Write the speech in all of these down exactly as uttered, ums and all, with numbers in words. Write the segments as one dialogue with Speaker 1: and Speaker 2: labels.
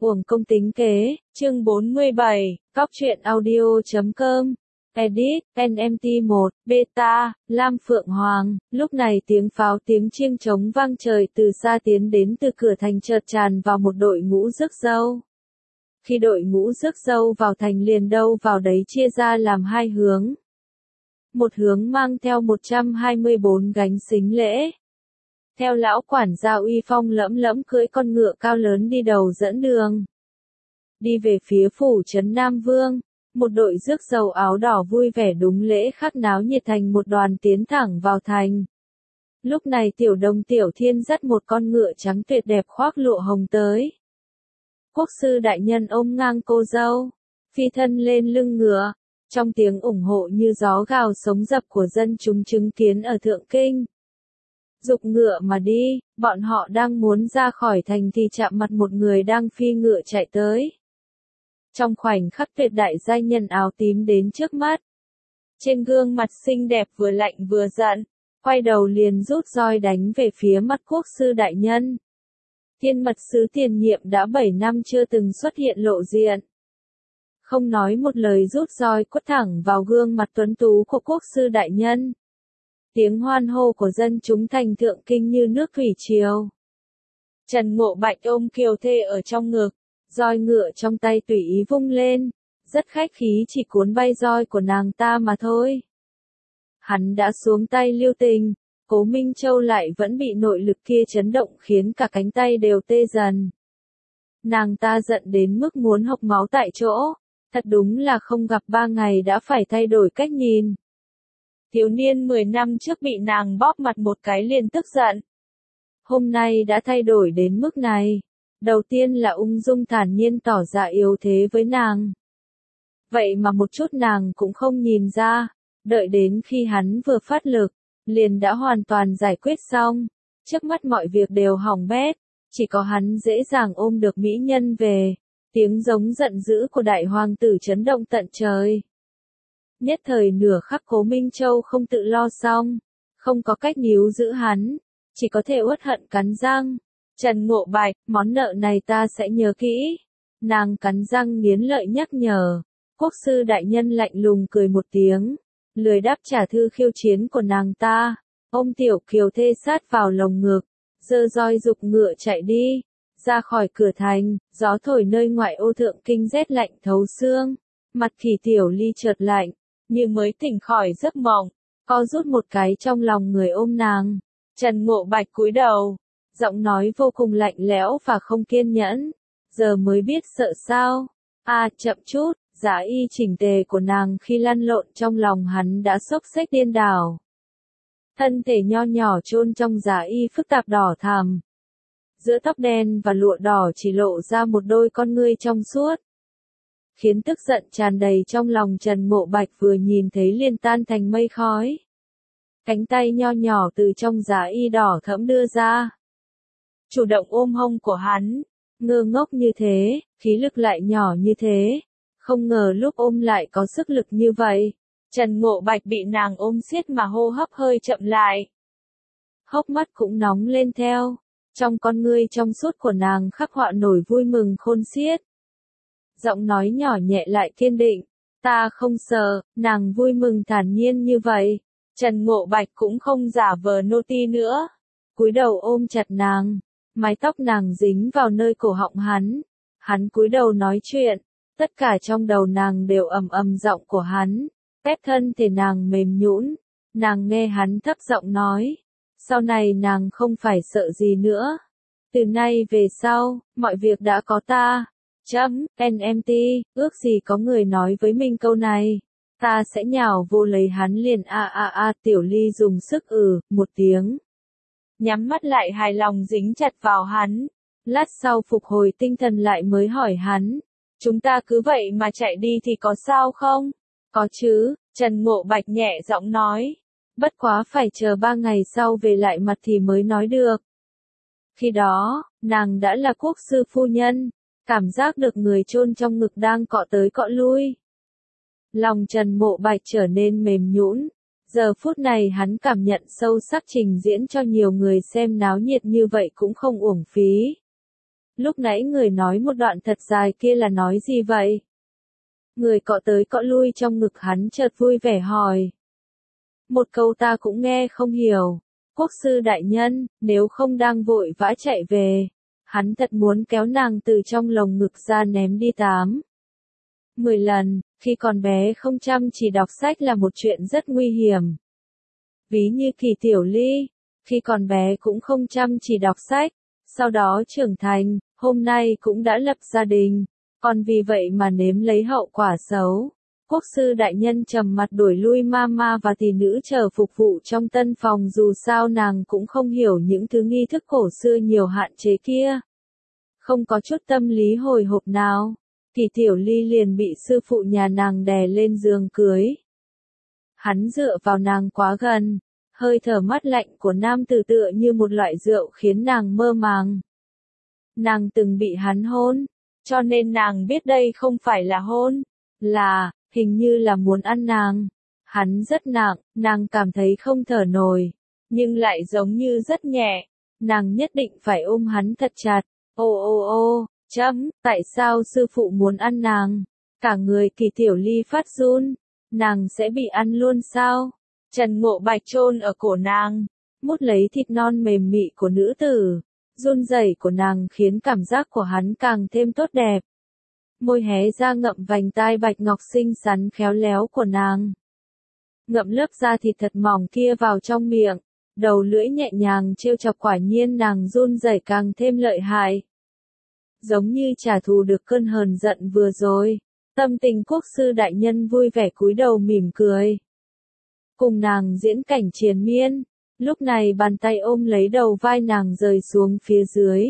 Speaker 1: Uổng công tính kế, chương bốn mươi bảy, cóc truyện audio chấm com. Edit, en em tê một, Beta, Lam Phượng Hoàng. Lúc này tiếng pháo tiếng chiêng trống vang trời từ xa tiến đến từ cửa thành chợt tràn vào một đội ngũ rước dâu. Khi đội ngũ rước dâu vào thành liền đâu vào đấy chia ra làm hai hướng. Một hướng mang theo một trăm hai mươi bốn gánh sính lễ. Theo lão quản gia uy phong lẫm lẫm cưỡi con ngựa cao lớn đi đầu dẫn đường. Đi về phía phủ trấn Nam Vương, một đội rước dâu áo đỏ vui vẻ đúng lễ khắc náo nhiệt thành một đoàn tiến thẳng vào thành. Lúc này Tiểu Đông Tiểu Thiên dắt một con ngựa trắng tuyệt đẹp khoác lụa hồng tới. Quốc sư đại nhân ôm ngang cô dâu, phi thân lên lưng ngựa, trong tiếng ủng hộ như gió gào sống dập của dân chúng chứng kiến ở Thượng Kinh. Dục ngựa mà đi, bọn họ đang muốn ra khỏi thành thì chạm mặt một người đang phi ngựa chạy tới. Trong khoảnh khắc tuyệt đại giai nhân áo tím đến trước mắt. Trên gương mặt xinh đẹp vừa lạnh vừa giận, quay đầu liền rút roi đánh về phía mắt quốc sư đại nhân. Thiên mật sứ tiền nhiệm đã bảy năm chưa từng xuất hiện lộ diện. Không nói một lời rút roi quất thẳng vào gương mặt tuấn tú của quốc sư đại nhân. Tiếng hoan hô của dân chúng thành Thượng Kinh như nước thủy triều. Trần Ngộ Bạch ôm Kiều Thê ở trong ngực, roi ngựa trong tay tùy ý vung lên, rất khách khí chỉ cuốn bay roi của nàng ta mà thôi. Hắn đã xuống tay lưu tình, Cố Minh Châu lại vẫn bị nội lực kia chấn động khiến cả cánh tay đều tê dần. Nàng ta giận đến mức muốn hộc máu tại chỗ, thật đúng là không gặp ba ngày đã phải thay đổi cách nhìn. Thiếu niên mười năm trước bị nàng bóp mặt một cái liền tức giận. Hôm nay đã thay đổi đến mức này. Đầu tiên là ung dung thản nhiên tỏ ra yếu thế với nàng. Vậy mà một chút nàng cũng không nhìn ra, đợi đến khi hắn vừa phát lực, liền đã hoàn toàn giải quyết xong. Trước mắt mọi việc đều hỏng bét, chỉ có hắn dễ dàng ôm được mỹ nhân về. Tiếng giống giận dữ của đại hoàng tử chấn động tận trời. Nhất thời nửa khắc Cố Minh Châu không tự lo xong, không có cách níu giữ hắn, chỉ có thể uất hận cắn răng. Trần Ngộ Bạch, món nợ này ta sẽ nhớ kỹ. Nàng cắn răng nghiến lợi nhắc nhở. Quốc sư đại nhân lạnh lùng cười một tiếng, lười đáp trả thư khiêu chiến của nàng ta. Ôm Tiểu Kiều Thê sát vào lồng ngực, giơ roi dục ngựa chạy đi. Ra khỏi cửa thành, gió thổi nơi ngoại ô Thượng Kinh rét lạnh thấu xương. Mặt Kỳ Tiểu Ly chợt lạnh, như mới tỉnh khỏi giấc mộng, co rút một cái trong lòng người ôm nàng. Trần Ngộ Bạch cúi đầu, giọng nói vô cùng lạnh lẽo và không kiên nhẫn. Giờ mới biết sợ sao? À, chậm chút, giá y chỉnh tề của nàng khi lăn lộn trong lòng hắn đã xốc xếch điên đảo. Thân thể nho nhỏ chôn trong giá y phức tạp đỏ thắm. Giữa tóc đen và lụa đỏ chỉ lộ ra một đôi con ngươi trong suốt. Khiến tức giận tràn đầy trong lòng Trần Ngộ Bạch vừa nhìn thấy liền tan thành mây khói. Cánh tay nho nhỏ từ trong giá y đỏ thẫm đưa ra. Chủ động ôm hông của hắn, ngơ ngốc như thế, khí lực lại nhỏ như thế. Không ngờ lúc ôm lại có sức lực như vậy. Trần Ngộ Bạch bị nàng ôm siết mà hô hấp hơi chậm lại. Hốc mắt cũng nóng lên theo. Trong con ngươi trong suốt của nàng khắc họa nổi vui mừng khôn xiết. Giọng nói nhỏ nhẹ lại kiên định. Ta không sợ, nàng vui mừng thản nhiên như vậy. Trần Ngộ Bạch cũng không giả vờ nô tì nữa. Cúi đầu ôm chặt nàng. Mái tóc nàng dính vào nơi cổ họng hắn. Hắn cúi đầu nói chuyện. Tất cả trong đầu nàng đều ầm ầm giọng của hắn. Ép thân thể nàng mềm nhũn. Nàng nghe hắn thấp giọng nói. Sau này nàng không phải sợ gì nữa. Từ nay về sau, mọi việc đã có ta. Chấm, en em tê, ước gì có người nói với mình câu này. Ta sẽ nhào vô lấy hắn liền a a a. Tiểu Ly dùng sức ừ, một tiếng. Nhắm mắt lại hài lòng dính chặt vào hắn. Lát sau phục hồi tinh thần lại mới hỏi hắn. Chúng ta cứ vậy mà chạy đi thì có sao không? Có chứ, Trần Ngộ Bạch nhẹ giọng nói. Bất quá phải chờ ba ngày sau về lại mặt thì mới nói được. Khi đó, nàng đã là quốc sư phu nhân, cảm giác được người chôn trong ngực đang cọ tới cọ lui. Lòng Trần Ngộ Bạch trở nên mềm nhũn. Giờ phút này hắn cảm nhận sâu sắc trình diễn cho nhiều người xem náo nhiệt như vậy cũng không uổng phí. Lúc nãy người nói một đoạn thật dài kia là nói gì vậy? Người cọ tới cọ lui trong ngực hắn chợt vui vẻ hỏi. Một câu ta cũng nghe không hiểu. Quốc sư đại nhân, nếu không đang vội vã chạy về, hắn thật muốn kéo nàng từ trong lồng ngực ra ném đi tám. Mười lần, khi còn bé không chăm chỉ đọc sách là một chuyện rất nguy hiểm. Ví như Kỳ Tiểu Ly, khi còn bé cũng không chăm chỉ đọc sách, sau đó trưởng thành, hôm nay cũng đã lập gia đình, còn vì vậy mà nếm lấy hậu quả xấu. Quốc sư đại nhân trầm mặt đuổi lui mama và tỷ nữ chờ phục vụ trong tân phòng, dù sao nàng cũng không hiểu những thứ nghi thức cổ xưa nhiều hạn chế kia. Không có chút tâm lý hồi hộp nào, Kỳ Tiểu Ly liền bị sư phụ nhà nàng đè lên giường cưới. Hắn dựa vào nàng quá gần, hơi thở mát lạnh của nam tử tựa như một loại rượu khiến nàng mơ màng. Nàng từng bị hắn hôn, cho nên nàng biết đây không phải là hôn, là, hình như là muốn ăn nàng. Hắn rất nặng, nàng cảm thấy không thở nổi, nhưng lại giống như rất nhẹ, nàng nhất định phải ôm hắn thật chặt. Ô ô ô, chấm, tại sao sư phụ muốn ăn nàng? Cả người Kỳ Tiểu Ly phát run, nàng sẽ bị ăn luôn sao? Trần Ngộ Bạch chôn ở cổ nàng, mút lấy thịt non mềm mị của nữ tử, run rẩy của nàng khiến cảm giác của hắn càng thêm tốt đẹp. Môi hé ra ngậm vành tai bạch ngọc xinh xắn khéo léo của nàng. Ngậm lớp da thịt thật mỏng kia vào trong miệng, đầu lưỡi nhẹ nhàng trêu chọc, quả nhiên nàng run rẩy càng thêm lợi hại. Giống như trả thù được cơn hờn giận vừa rồi, tâm tình quốc sư đại nhân vui vẻ cúi đầu mỉm cười. Cùng nàng diễn cảnh triền miên, lúc này bàn tay ôm lấy đầu vai nàng rời xuống phía dưới.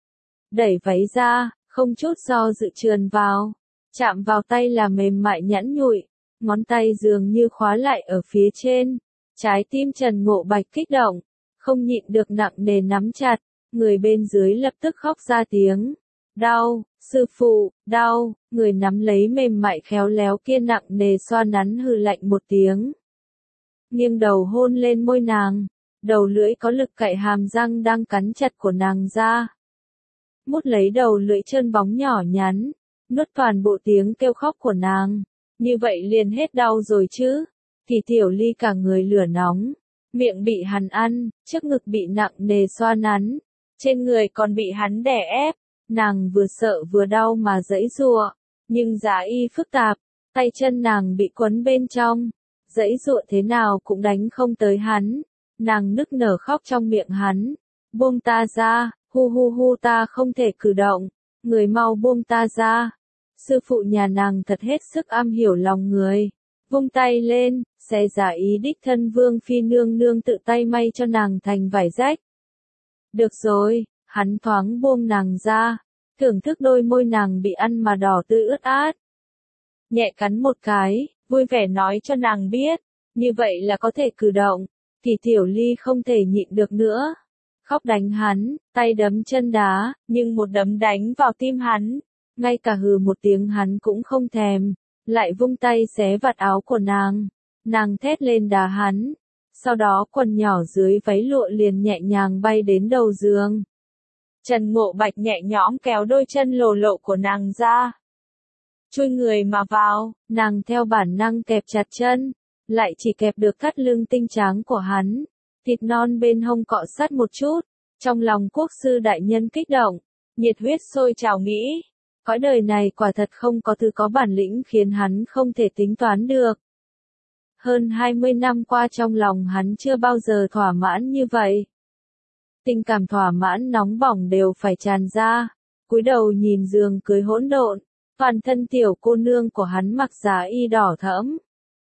Speaker 1: Đẩy váy ra, không chút do dự trườn vào, chạm vào tay là mềm mại nhẵn nhụi, ngón tay dường như khóa lại ở phía trên. Trái tim Trần Ngộ Bạch kích động, không nhịn được nặng nề nắm chặt, người bên dưới lập tức khóc ra tiếng. Đau, sư phụ, đau, người nắm lấy mềm mại khéo léo kia nặng nề xoa nắn hừ lạnh một tiếng. Nghiêng đầu hôn lên môi nàng, đầu lưỡi có lực cạy hàm răng đang cắn chặt của nàng ra. Mút lấy đầu lưỡi trơn bóng nhỏ nhắn, nuốt toàn bộ tiếng kêu khóc của nàng. Như vậy liền hết đau rồi chứ? Thì Tiểu Ly cả người lửa nóng, miệng bị hắn ăn, trước ngực bị nặng nề xoa nắn, trên người còn bị hắn đè ép. Nàng vừa sợ vừa đau mà giãy giụa, nhưng giá y phức tạp, tay chân nàng bị quấn bên trong, giãy giụa thế nào cũng đánh không tới hắn. Nàng nức nở khóc trong miệng hắn, buông ta ra, hu hu hu, ta không thể cử động, người mau buông ta ra. Sư phụ nhà nàng thật hết sức am hiểu lòng người, vung tay lên, xé giả ý đích thân Vương Phi nương nương tự tay may cho nàng thành vải rách. Được rồi. Hắn thoáng buông nàng ra, thưởng thức đôi môi nàng bị ăn mà đỏ tươi ướt át. Nhẹ cắn một cái, vui vẻ nói cho nàng biết, như vậy là có thể cử động. Thì Tiểu Ly không thể nhịn được nữa, khóc đánh hắn, tay đấm chân đá, nhưng một đấm đánh vào tim hắn, ngay cả hừ một tiếng hắn cũng không thèm, lại vung tay xé vạt áo của nàng, nàng thét lên đá hắn, sau đó quần nhỏ dưới váy lụa liền nhẹ nhàng bay đến đầu giường. Trần Ngộ Bạch nhẹ nhõm kéo đôi chân lồ lộ của nàng ra, chui người mà vào, nàng theo bản năng kẹp chặt chân, lại chỉ kẹp được thắt lưng tinh tráng của hắn, thịt non bên hông cọ sát một chút, trong lòng quốc sư đại nhân kích động, nhiệt huyết sôi trào nghĩ, cõi đời này quả thật không có thứ có bản lĩnh khiến hắn không thể tính toán được. Hơn hai mươi năm qua trong lòng hắn chưa bao giờ thỏa mãn như vậy. Tình cảm thỏa mãn nóng bỏng đều phải tràn ra, cúi đầu nhìn giường cưới hỗn độn, toàn thân tiểu cô nương của hắn mặc giá y đỏ thẫm,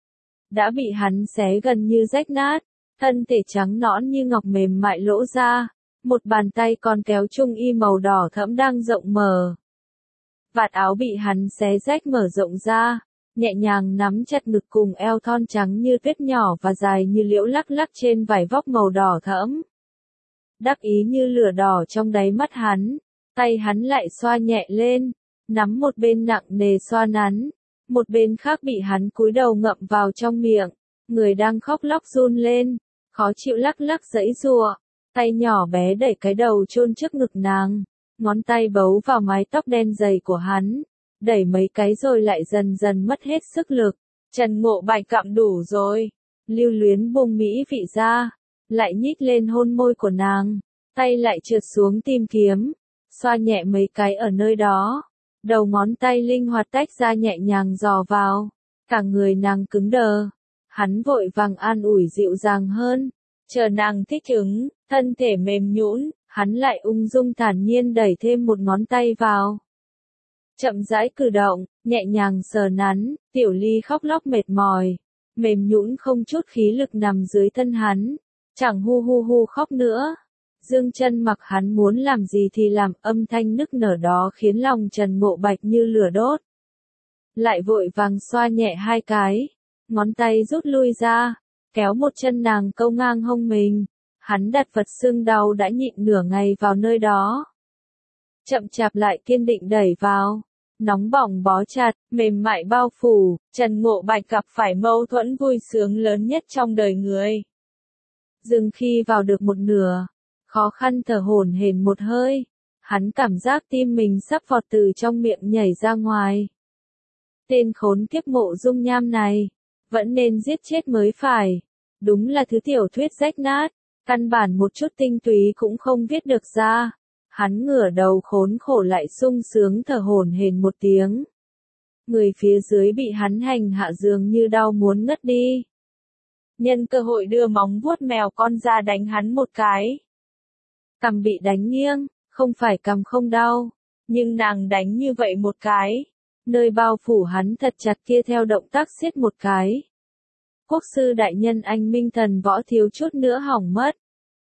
Speaker 1: đã bị hắn xé gần như rách nát, thân thể trắng nõn như ngọc mềm mại lỗ ra, một bàn tay còn kéo trung y màu đỏ thẫm đang rộng mở. Vạt áo bị hắn xé rách mở rộng ra, nhẹ nhàng nắm chặt ngực cùng eo thon trắng như tuyết nhỏ và dài như liễu lắc lắc trên vải vóc màu đỏ thẫm. Đắc ý như lửa đỏ trong đáy mắt hắn, tay hắn lại xoa nhẹ lên, nắm một bên nặng nề xoa nắn, một bên khác bị hắn cúi đầu ngậm vào trong miệng, người đang khóc lóc run lên, khó chịu lắc lắc giãy giụa, tay nhỏ bé đẩy cái đầu chôn trước ngực nàng, ngón tay bấu vào mái tóc đen dày của hắn, đẩy mấy cái rồi lại dần dần mất hết sức lực. Trần Ngộ Bạch cặm đủ rồi, lưu luyến buông mỹ vị ra, lại nhích lên hôn môi của nàng, tay lại trượt xuống tìm kiếm, xoa nhẹ mấy cái ở nơi đó, đầu ngón tay linh hoạt tách ra nhẹ nhàng dò vào, cả người nàng cứng đờ, hắn vội vàng an ủi dịu dàng hơn, chờ nàng thích ứng, thân thể mềm nhũn, hắn lại ung dung thản nhiên đẩy thêm một ngón tay vào. Chậm rãi cử động, nhẹ nhàng sờ nắn, Tiểu Ly khóc lóc mệt mỏi, mềm nhũn không chút khí lực nằm dưới thân hắn, chẳng hu hu hu khóc nữa. Dương Chân mặc hắn muốn làm gì thì làm, âm thanh nức nở đó khiến lòng Trần Ngộ Bạch như lửa đốt. Lại vội vàng xoa nhẹ hai cái, ngón tay rút lui ra, kéo một chân nàng câu ngang hông mình, hắn đặt vật xương đau đã nhịn nửa ngày vào nơi đó. Chậm chạp lại kiên định đẩy vào, nóng bỏng bó chặt, mềm mại bao phủ, Trần Ngộ Bạch gặp phải mâu thuẫn vui sướng lớn nhất trong đời người. Dừng khi vào được một nửa, khó khăn thở hổn hển một hơi, hắn cảm giác tim mình sắp vọt từ trong miệng nhảy ra ngoài. Tên khốn kiếp Mộ Dung Nham này, vẫn nên giết chết mới phải, đúng là thứ tiểu thuyết rách nát, căn bản một chút tinh túy cũng không viết được ra. Hắn ngửa đầu khốn khổ lại sung sướng thở hổn hển một tiếng. Người phía dưới bị hắn hành hạ dường như đau muốn ngất đi. Nhân cơ hội đưa móng vuốt mèo con ra đánh hắn một cái. Cằm bị đánh nghiêng, không phải cằm không đau, nhưng nàng đánh như vậy một cái, nơi bao phủ hắn thật chặt kia theo động tác siết một cái. Quốc sư đại nhân anh minh thần võ thiếu chút nữa hỏng mất.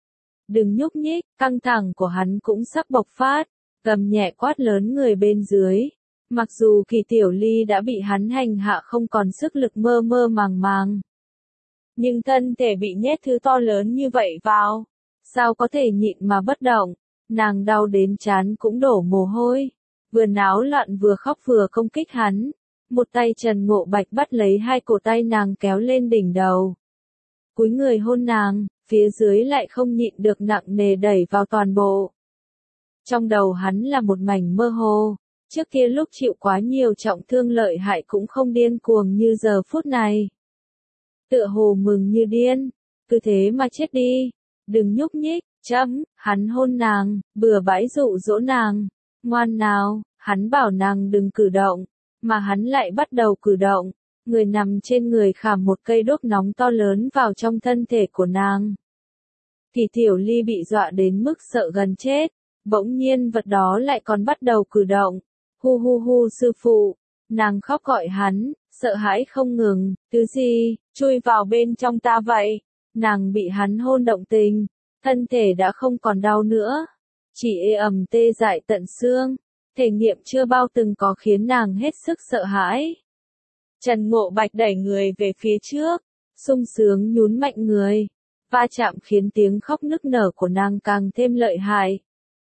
Speaker 1: Đừng nhúc nhích, căng thẳng của hắn cũng sắp bộc phát, gầm nhẹ quát lớn người bên dưới. Mặc dù Kỳ Tiểu Ly đã bị hắn hành hạ không còn sức lực mơ mơ màng màng, nhưng thân thể bị nhét thứ to lớn như vậy vào, sao có thể nhịn mà bất động, nàng đau đến trán cũng đổ mồ hôi, vừa náo loạn vừa khóc vừa công kích hắn. Một tay Trần Ngộ Bạch bắt lấy hai cổ tay nàng kéo lên đỉnh đầu, cúi người hôn nàng, phía dưới lại không nhịn được nặng nề đẩy vào toàn bộ. Trong đầu hắn là một mảnh mơ hồ, trước kia lúc chịu quá nhiều trọng thương lợi hại cũng không điên cuồng như giờ phút này. Tựa hồ mừng như điên, cứ thế mà chết đi, đừng nhúc nhích, chấm, hắn hôn nàng, bừa bãi dụ dỗ nàng, ngoan nào, hắn bảo nàng đừng cử động, mà hắn lại bắt đầu cử động. Người nằm trên người khảm một cây đuốc nóng to lớn vào trong thân thể của nàng. Kỳ Tiểu Ly bị dọa đến mức sợ gần chết, bỗng nhiên vật đó lại còn bắt đầu cử động. Hu hu hu sư phụ, nàng khóc gọi hắn, sợ hãi không ngừng, thứ gì, chui vào bên trong ta vậy. Nàng bị hắn hôn động tình, thân thể đã không còn đau nữa, chỉ ê ẩm tê dại tận xương, thể nghiệm chưa bao từng có khiến nàng hết sức sợ hãi. Trần Ngộ Bạch đẩy người về phía trước, sung sướng nhún mạnh người, va chạm khiến tiếng khóc nức nở của nàng càng thêm lợi hại.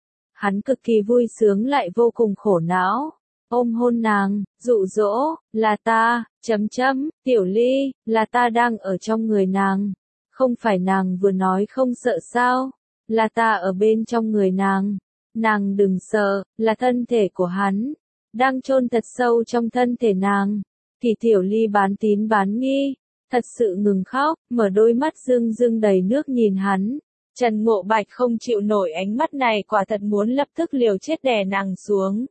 Speaker 1: Hắn cực kỳ vui sướng lại vô cùng khổ não, ôm hôn nàng, dụ dỗ, là ta, chấm chấm, Tiểu Ly, là ta đang ở trong người nàng, không phải nàng vừa nói không sợ sao, là ta ở bên trong người nàng, nàng đừng sợ, là thân thể của hắn, đang chôn thật sâu trong thân thể nàng. Kỳ Tiểu Ly bán tín bán nghi, thật sự ngừng khóc, mở đôi mắt rưng rưng đầy nước nhìn hắn. Trần Ngộ Bạch không chịu nổi ánh mắt này, quả thật muốn lập tức liều chết đè nàng xuống.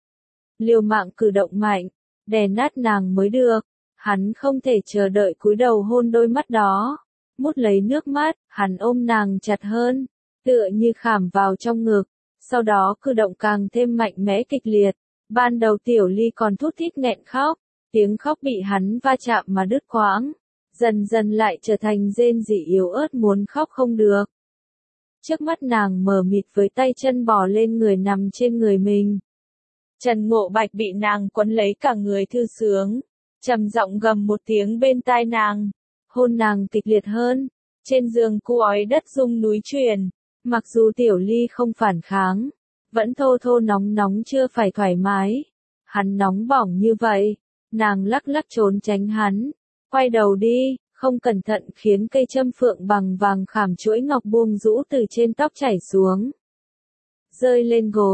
Speaker 1: Liều mạng cử động mạnh, đè nát nàng mới được. Hắn không thể chờ đợi cúi đầu hôn đôi mắt đó. Mút lấy nước mắt, hắn ôm nàng chặt hơn, tựa như khảm vào trong ngực. Sau đó cử động càng thêm mạnh mẽ kịch liệt. Ban đầu Tiểu Ly còn thút thít nghẹn khóc. Tiếng khóc bị hắn va chạm mà đứt quãng, dần dần lại trở thành rên rỉ yếu ớt muốn khóc không được. Trước mắt nàng mờ mịt với tay chân bò lên người nằm trên người mình. Trần Ngộ Bạch bị nàng quấn lấy cả người thư sướng, trầm giọng gầm một tiếng bên tai nàng, hôn nàng kịch liệt hơn, trên giường cu ói đất rung núi chuyển, mặc dù Tiểu Ly không phản kháng, vẫn thô thô nóng nóng chưa phải thoải mái, hắn nóng bỏng như vậy. Nàng lắc lắc trốn tránh hắn, quay đầu đi, không cẩn thận khiến cây châm phượng bằng vàng khảm chuỗi ngọc buông rũ từ trên tóc chảy xuống. Rơi lên gối,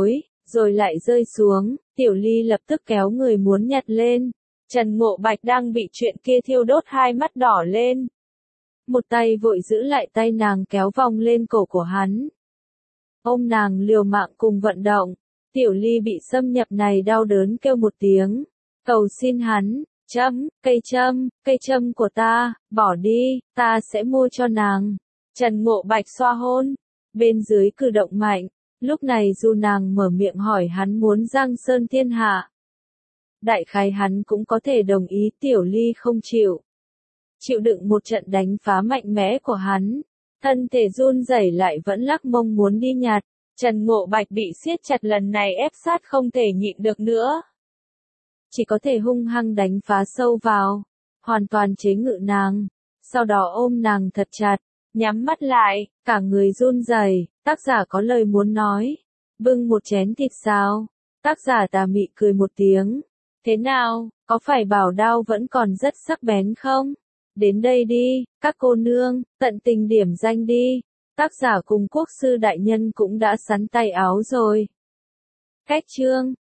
Speaker 1: rồi lại rơi xuống, Tiểu Ly lập tức kéo người muốn nhặt lên. Trần Ngộ Bạch đang bị chuyện kia thiêu đốt hai mắt đỏ lên. Một tay vội giữ lại tay nàng kéo vòng lên cổ của hắn. Ôm nàng liều mạng cùng vận động. Tiểu Ly bị xâm nhập này đau đớn kêu một tiếng. Cầu xin hắn, châm, cây châm, cây châm của ta, bỏ đi, ta sẽ mua cho nàng. Trần Ngộ Bạch xoa hôn. Bên dưới cử động mạnh. Lúc này dù nàng mở miệng hỏi hắn muốn giang sơn thiên hạ. Đại khái hắn cũng có thể đồng ý. Tiểu Ly không chịu. Chịu đựng một trận đánh phá mạnh mẽ của hắn. Thân thể run rẩy lại vẫn lắc mông muốn đi nhặt. Trần Ngộ Bạch bị siết chặt lần này ép sát không thể nhịn được nữa. Chỉ có thể hung hăng đánh phá sâu vào. Hoàn toàn chế ngự nàng. Sau đó ôm nàng thật chặt. Nhắm mắt lại, cả người run rẩy. Tác giả có lời muốn nói. Bưng một chén thịt xào. Tác giả tà mị cười một tiếng. Thế nào, có phải bảo đao vẫn còn rất sắc bén không? Đến đây đi, các cô nương, tận tình điểm danh đi. Tác giả cùng quốc sư đại nhân cũng đã sắn tay áo rồi. Cách chương